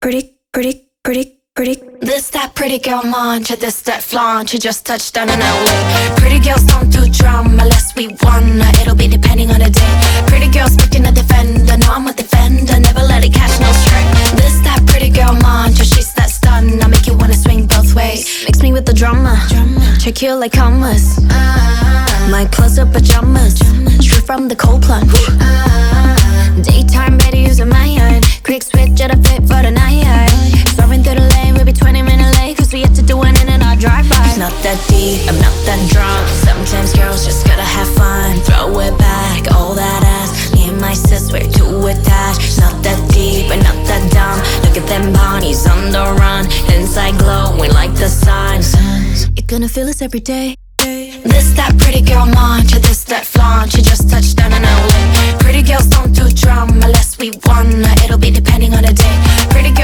This that pretty girl mantra, this that flaunt. You just touched down in LA. Pretty girls don't do drama unless we wanna. It'll be depending on the day. Pretty girls making a defender. No, I'm a defender, never let it catch no stray. This that pretty girl mantra, she's that stun. I make you wanna swing both ways. Mix me with the drama, check you like commas. My clothes are pajamas, straight from the cold plunge. Daytime better using my iron. Quick switch at a fit for the night. Swerving through the lane, we'll be 20 minutes late, cause we have to do it in and out drive-by. It's not that deep, I'm not that drunk. Sometimes girls just gotta have fun. Throw it back, all that ass. Me and my sis, we're too attached. It's not that deep, and not that dumb. Look at them bodies on the run. Inside glowing like the sun. You're gonna feel this every day. This that pretty girl mantra, this that flaunt. You just touched down in LA. Pretty girls don't do drama unless we wanna. It'll be depending on the day. Pretty